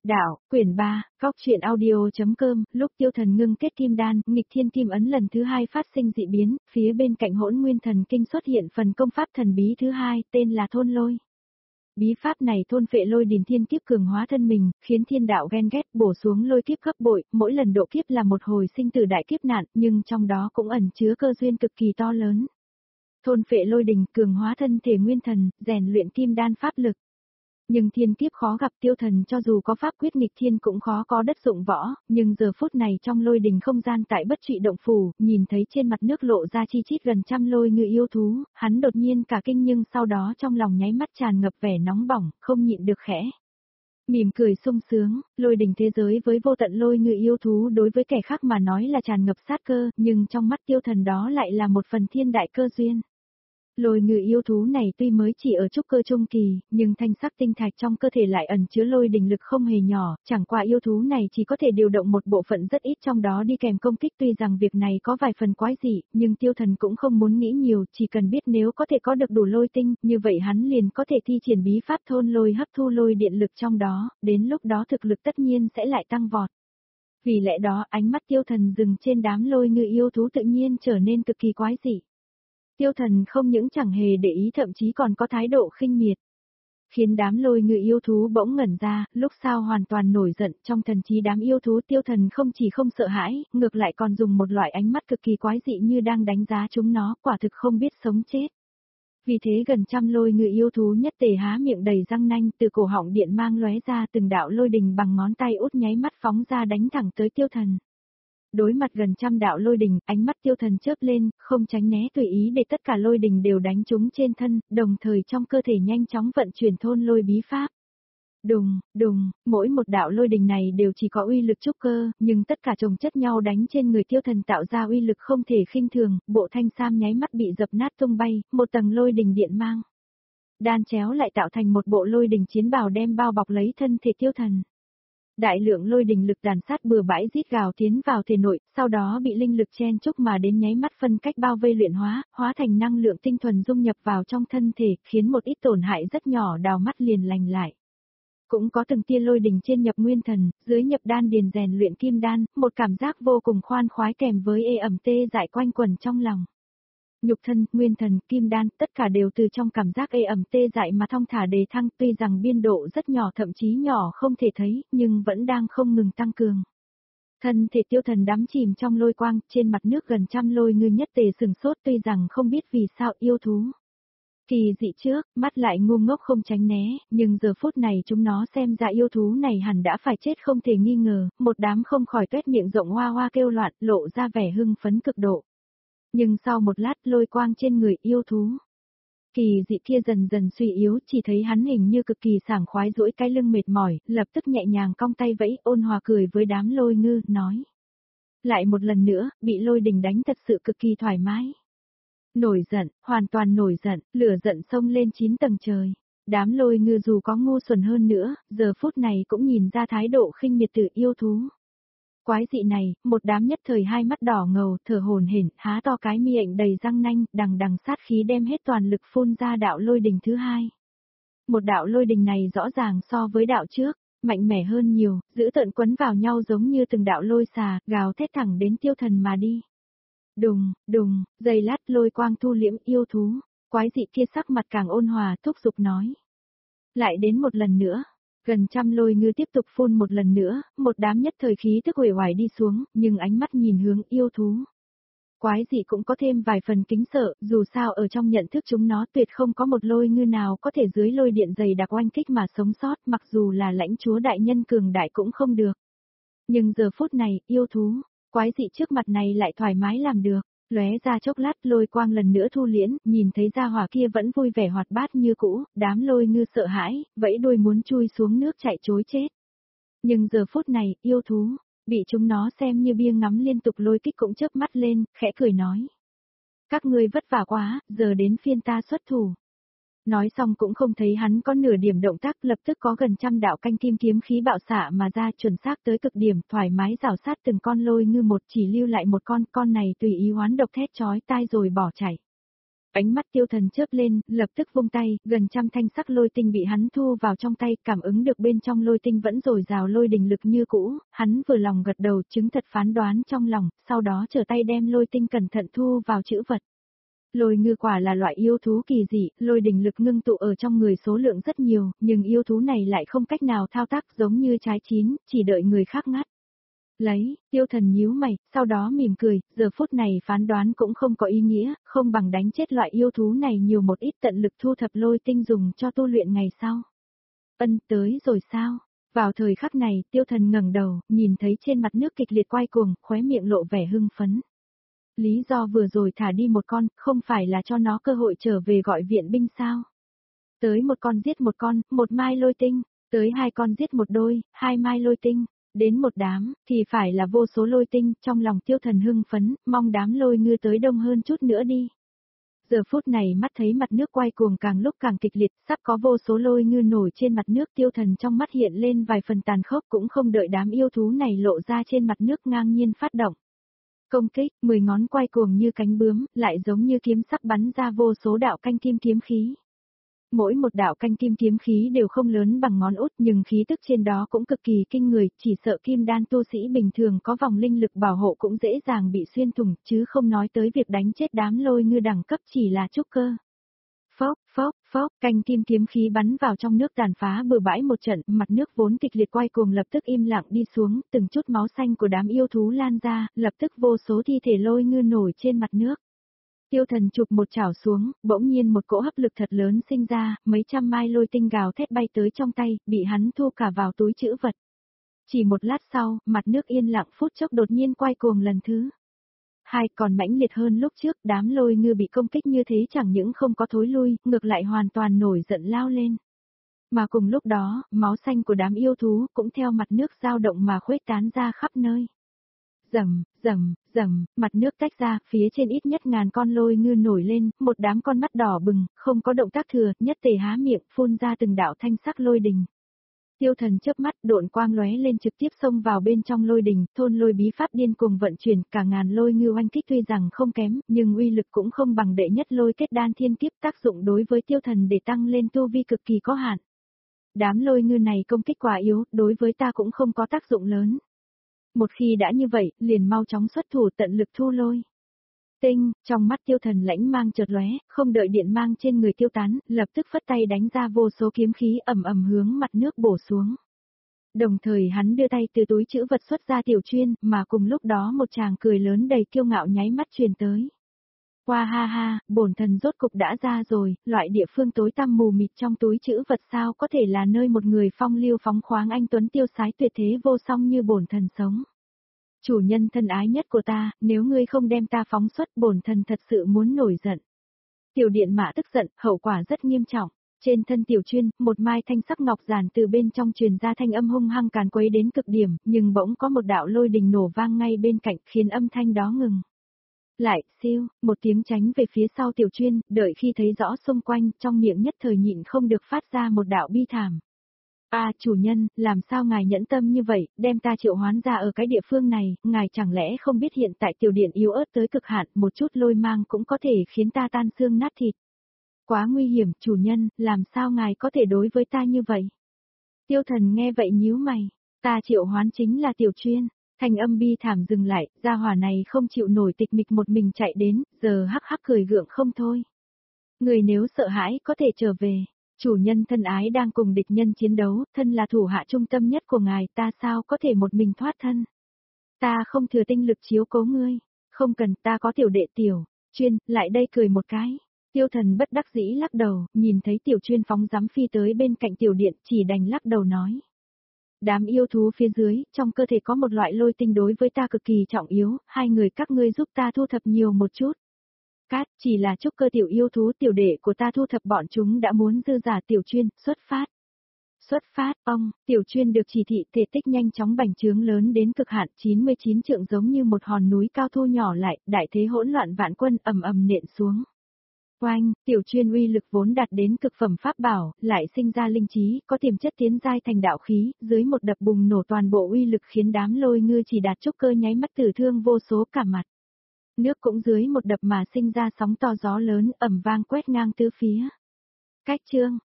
Đạo, quyển 3, góc truyện audio.com, lúc Tiêu Thần ngưng kết kim đan, nghịch thiên kim ấn lần thứ 2 phát sinh dị biến, phía bên cạnh Hỗn Nguyên Thần Kinh xuất hiện phần công pháp thần bí thứ 2, tên là Thôn Lôi. Bí pháp này thôn phệ lôi đình thiên kiếp cường hóa thân mình, khiến thiên đạo ghen ghét bổ xuống lôi kiếp gấp bội, mỗi lần độ kiếp là một hồi sinh tử đại kiếp nạn, nhưng trong đó cũng ẩn chứa cơ duyên cực kỳ to lớn. Thôn phệ lôi đình cường hóa thân thể nguyên thần, rèn luyện kim đan pháp lực. Nhưng thiên kiếp khó gặp Tiêu Thần cho dù có pháp quyết nghịch thiên cũng khó có đất dụng võ, nhưng giờ phút này trong lôi đình không gian tại Bất Trụy Động Phủ, nhìn thấy trên mặt nước lộ ra chi chít gần trăm lôi ngư yêu thú, hắn đột nhiên cả kinh nhưng sau đó trong lòng nháy mắt tràn ngập vẻ nóng bỏng, không nhịn được khẽ. Mỉm cười sung sướng, lôi đình thế giới với vô tận lôi ngư yêu thú đối với kẻ khác mà nói là tràn ngập sát cơ, nhưng trong mắt Tiêu Thần đó lại là một phần thiên đại cơ duyên. Lôi ngư yêu thú này tuy mới chỉ ở trúc cơ trung kỳ, nhưng thanh sắc tinh thạch trong cơ thể lại ẩn chứa lôi đình lực không hề nhỏ, chẳng qua yêu thú này chỉ có thể điều động một bộ phận rất ít trong đó đi kèm công kích, tuy rằng việc này có vài phần quái dị, nhưng Tiêu Thần cũng không muốn nghĩ nhiều, chỉ cần biết nếu có thể có được đủ lôi tinh, như vậy hắn liền có thể thi triển bí pháp thôn lôi hấp thu lôi điện lực trong đó, đến lúc đó thực lực tất nhiên sẽ lại tăng vọt. Vì lẽ đó ánh mắt Tiêu Thần dừng trên đám lôi ngư yêu thú tự nhiên trở nên cực kỳ quái dị. Tiêu Thần không những chẳng hề để ý thậm chí còn có thái độ khinh miệt. Khiến đám lôi ngư yêu thú bỗng ngẩn ra, lúc sau hoàn toàn nổi giận trong thần trí đám yêu thú Tiêu Thần không chỉ không sợ hãi, ngược lại còn dùng một loại ánh mắt cực kỳ quái dị như đang đánh giá chúng nó, quả thực không biết sống chết. Vì thế gần trăm lôi ngư yêu thú nhất tề há miệng đầy răng nanh từ cổ họng điện mang lóe ra từng đạo lôi đình bằng ngón tay út nháy mắt phóng ra đánh thẳng tới Tiêu Thần. Đối mặt gần trăm đạo lôi đình, ánh mắt Tiêu Thần chớp lên, không tránh né tùy ý để tất cả lôi đình đều đánh trúng trên thân, đồng thời trong cơ thể nhanh chóng vận chuyển thôn lôi bí pháp. Đùng, đùng, mỗi một đạo lôi đình này đều chỉ có uy lực trúc cơ, nhưng tất cả chồng chất nhau đánh trên người Tiêu Thần tạo ra uy lực không thể khinh thường, bộ thanh sam nháy mắt bị dập nát tung bay, một tầng lôi đình điện mang. Đan chéo lại tạo thành một bộ lôi đình chiến bào đem bao bọc lấy thân thể Tiêu Thần. Đại lượng lôi đình lực tàn sát bừa bãi rít gào tiến vào thể nội, sau đó bị linh lực chen chúc mà đến nháy mắt phân cách bao vây luyện hóa, hóa thành năng lượng tinh thuần dung nhập vào trong thân thể, khiến một ít tổn hại rất nhỏ đào mắt liền lành lại. Cũng có từng tia lôi đình trên nhập nguyên thần, dưới nhập đan điền rèn luyện kim đan, một cảm giác vô cùng khoan khoái kèm với ê ẩm tê dại quanh quẩn trong lòng. Nhục thân, nguyên thần, kim đan, tất cả đều từ trong cảm giác ê ẩm tê dại mà thong thả đề thăng, tuy rằng biên độ rất nhỏ thậm chí nhỏ không thể thấy, nhưng vẫn đang không ngừng tăng cường. Thân thể Tiêu Thần đắm chìm trong lôi quang, trên mặt nước gần trăm lôi ngư nhất tề sừng sốt tuy rằng không biết vì sao yêu thú. Kỳ dị trước, mắt lại ngu ngốc không tránh né, nhưng giờ phút này chúng nó xem ra yêu thú này hẳn đã phải chết không thể nghi ngờ, một đám không khỏi tuét miệng rộng hoa hoa kêu loạn, lộ ra vẻ hưng phấn cực độ. Nhưng sau một lát lôi quang trên người yêu thú. Kỳ dị kia dần dần suy yếu, chỉ thấy hắn hình như cực kỳ sảng khoái duỗi cái lưng mệt mỏi, lập tức nhẹ nhàng cong tay vẫy, ôn hòa cười với đám lôi ngư, nói. Lại một lần nữa, bị lôi đình đánh thật sự cực kỳ thoải mái. Nổi giận, hoàn toàn nổi giận, lửa giận xông lên 9 tầng trời. Đám lôi ngư dù có ngu xuẩn hơn nữa, giờ phút này cũng nhìn ra thái độ khinh miệt từ yêu thú. Quái dị này, một đám nhất thời hai mắt đỏ ngầu, thở hổn hển, há to cái miệng đầy răng nanh, đằng đằng sát khí đem hết toàn lực phun ra đạo lôi đình thứ hai. Một đạo lôi đình này rõ ràng so với đạo trước, mạnh mẽ hơn nhiều, giữ tợn quấn vào nhau giống như từng đạo lôi xà, gào thét thẳng đến Tiêu Thần mà đi. Đùng, đùng, giây lát lôi quang thu liễm yêu thú, quái dị kia sắc mặt càng ôn hòa, thúc giục nói. Lại đến một lần nữa. Gần trăm lôi ngư tiếp tục phun một lần nữa, một đám nhất thời khí tức uể oải đi xuống, nhưng ánh mắt nhìn hướng yêu thú. Quái dị cũng có thêm vài phần kính sợ, dù sao ở trong nhận thức chúng nó tuyệt không có một lôi ngư nào có thể dưới lôi điện dày đặc oanh kích mà sống sót, mặc dù là lãnh chúa đại nhân cường đại cũng không được. Nhưng giờ phút này, yêu thú, quái dị trước mặt này lại thoải mái làm được. Lóe ra chốc lát lôi quang lần nữa thu liễn, nhìn thấy gia hỏa kia vẫn vui vẻ hoạt bát như cũ, đám lôi ngư sợ hãi, vẫy đuôi muốn chui xuống nước chạy trối chết. Nhưng giờ phút này, yêu thú, bị chúng nó xem như bia ngắm liên tục lôi kích cũng chớp mắt lên, khẽ cười nói. Các ngươi vất vả quá, giờ đến phiên ta xuất thủ. Nói xong cũng không thấy hắn có nửa điểm động tác, lập tức có gần trăm đạo canh kim kiếm khí bạo xạ mà ra chuẩn xác tới cực điểm, thoải mái rảo sát từng con lôi ngư một, chỉ lưu lại một con này tùy ý hoán độc thét chói tai rồi bỏ chạy. Ánh mắt Tiêu Thần chớp lên, lập tức vung tay, gần trăm thanh sắc lôi tinh bị hắn thu vào trong tay, cảm ứng được bên trong lôi tinh vẫn dồi dào lôi đình lực như cũ, hắn vừa lòng gật đầu chứng thật phán đoán trong lòng, sau đó trở tay đem lôi tinh cẩn thận thu vào chữ vật. Lôi ngư quả là loại yêu thú kỳ dị, lôi đình lực ngưng tụ ở trong người số lượng rất nhiều, nhưng yêu thú này lại không cách nào thao tác giống như trái chín, chỉ đợi người khác ngắt. Lấy, Tiêu Thần nhíu mày, sau đó mỉm cười, giờ phút này phán đoán cũng không có ý nghĩa, không bằng đánh chết loại yêu thú này nhiều một ít tận lực thu thập lôi tinh dùng cho tu luyện ngày sau. Ân, tới rồi sao? Vào thời khắc này, Tiêu Thần ngẩng đầu, nhìn thấy trên mặt nước kịch liệt quay cuồng, khóe miệng lộ vẻ hưng phấn. Lý do vừa rồi thả đi một con, không phải là cho nó cơ hội trở về gọi viện binh sao? Tới một con giết một con, một mai lôi tinh, tới hai con giết một đôi, hai mai lôi tinh. Đến một đám, thì phải là vô số lôi tinh, trong lòng Tiêu Thần hưng phấn, mong đám lôi ngư tới đông hơn chút nữa đi. Giờ phút này mắt thấy mặt nước quay cuồng càng lúc càng kịch liệt, sắp có vô số lôi ngư nổi trên mặt nước, Tiêu Thần trong mắt hiện lên vài phần tàn khốc, cũng không đợi đám yêu thú này lộ ra trên mặt nước ngang nhiên phát động. Công kích, 10 ngón quay cuồng như cánh bướm, lại giống như kiếm sắc bắn ra vô số đạo canh kim kiếm khí. Mỗi một đạo canh kim kiếm khí đều không lớn bằng ngón út nhưng khí tức trên đó cũng cực kỳ kinh người, chỉ sợ kim đan tu sĩ bình thường có vòng linh lực bảo hộ cũng dễ dàng bị xuyên thủng, chứ không nói tới việc đánh chết đám lôi ngư đẳng cấp chỉ là trúc cơ. Phốc, phốc, phốc, canh kim kiếm khí bắn vào trong nước tàn phá bừa bãi một trận, mặt nước vốn kịch liệt quay cuồng lập tức im lặng đi xuống, từng chút máu xanh của đám yêu thú lan ra, lập tức vô số thi thể lôi ngư nổi trên mặt nước. Tiêu Thần chụp một chảo xuống, bỗng nhiên một cỗ hấp lực thật lớn sinh ra, mấy trăm mai lôi tinh gào thét bay tới trong tay, bị hắn thu cả vào túi trữ vật. Chỉ một lát sau, mặt nước yên lặng phút chốc đột nhiên quay cuồng lần thứ hai, còn mãnh liệt hơn lúc trước, đám lôi ngư bị công kích như thế chẳng những không có thối lui, ngược lại hoàn toàn nổi giận lao lên. Mà cùng lúc đó, máu xanh của đám yêu thú cũng theo mặt nước dao động mà khuếch tán ra khắp nơi. Rầm, rầm, rầm, mặt nước tách ra, phía trên ít nhất ngàn con lôi ngư nổi lên, một đám con mắt đỏ bừng, không có động tác thừa, nhất tề há miệng, phun ra từng đạo thanh sắc lôi đình. Tiêu Thần chớp mắt, độn quang lóe lên trực tiếp xông vào bên trong lôi đình, thôn lôi bí pháp điên cuồng vận chuyển, cả ngàn lôi ngư oanh kích tuy rằng không kém, nhưng uy lực cũng không bằng đệ nhất lôi kết đan thiên kiếp, tác dụng đối với Tiêu Thần để tăng lên tu vi cực kỳ có hạn. Đám lôi ngư này công kích quá yếu, đối với ta cũng không có tác dụng lớn. Một khi đã như vậy, liền mau chóng xuất thủ tận lực thu lôi. Tinh, trong mắt Tiêu Thần lãnh mang chợt lóe, không đợi điện mang trên người tiêu tán, lập tức phất tay đánh ra vô số kiếm khí ầm ầm hướng mặt nước bổ xuống. Đồng thời hắn đưa tay từ túi trữ vật xuất ra tiểu chuyên, mà cùng lúc đó một tràng cười lớn đầy kiêu ngạo nháy mắt truyền tới. Qua ha ha, bổn thần rốt cục đã ra rồi, loại địa phương tối tăm mù mịt trong túi trữ vật sao có thể là nơi một người phong lưu phóng khoáng anh tuấn tiêu sái tuyệt thế vô song như bổn thần sống. Chủ nhân thân ái nhất của ta, nếu ngươi không đem ta phóng xuất bổn thần thật sự muốn nổi giận. Tiểu điện mã tức giận, hậu quả rất nghiêm trọng. Trên thân tiểu chuyên, một mai thanh sắc ngọc giản từ bên trong truyền ra thanh âm hung hăng càn quấy đến cực điểm, nhưng bỗng có một đạo lôi đình nổ vang ngay bên cạnh khiến âm thanh đó ngừng. Lại, siêu, một tiếng tránh về phía sau tiểu chuyên, đợi khi thấy rõ xung quanh, trong miệng nhất thời nhịn không được phát ra một đạo bi thảm. Chủ nhân, làm sao ngài nhẫn tâm như vậy, đem ta triệu hoán ra ở cái địa phương này, ngài chẳng lẽ không biết hiện tại tiểu điện yếu ớt tới cực hạn, một chút lôi mang cũng có thể khiến ta tan xương nát thịt. Quá nguy hiểm, chủ nhân, làm sao ngài có thể đối với ta như vậy? Tiêu Thần nghe vậy nhíu mày, ta triệu hoán chính là tiểu chuyên. Thanh âm bi thảm dừng lại, gia hỏa này không chịu nổi tịch mịch một mình chạy đến, giờ hắc hắc cười gượng không thôi. Người nếu sợ hãi có thể trở về, chủ nhân thân ái đang cùng địch nhân chiến đấu, thân là thủ hạ trung tâm nhất của ngài, ta sao có thể một mình thoát thân. Ta không thừa tinh lực chiếu cố ngươi, không cần, ta có tiểu đệ tiểu, chuyên, lại đây cười một cái. Tiêu Thần bất đắc dĩ lắc đầu, nhìn thấy tiểu chuyên phóng dám phi tới bên cạnh tiểu điện, chỉ đành lắc đầu nói. Đám yêu thú phía dưới, trong cơ thể có một loại lôi tinh đối với ta cực kỳ trọng yếu, hai người các ngươi giúp ta thu thập nhiều một chút. Cát, chỉ là trúc cơ tiểu yêu thú tiểu đệ của ta thu thập bọn chúng đã muốn dư giả tiểu chuyên, xuất phát. Xuất phát, tiểu chuyên được chỉ thị thể tích nhanh chóng bành trướng lớn đến cực hạn 99 trượng giống như một hòn núi cao thu nhỏ lại, đại thế hỗn loạn vạn quân ầm ầm nện xuống. Oanh, tiểu chuyên uy lực vốn đạt đến cực phẩm pháp bảo, lại sinh ra linh trí, có tiềm chất tiến giai thành đạo khí, dưới một đập bùng nổ toàn bộ uy lực khiến đám lôi ngư chỉ đạt trúc cơ nháy mắt tử thương vô số cả mặt. Nước cũng dưới một đập mà sinh ra sóng to gió lớn ầm vang quét ngang tứ phía. Cách chương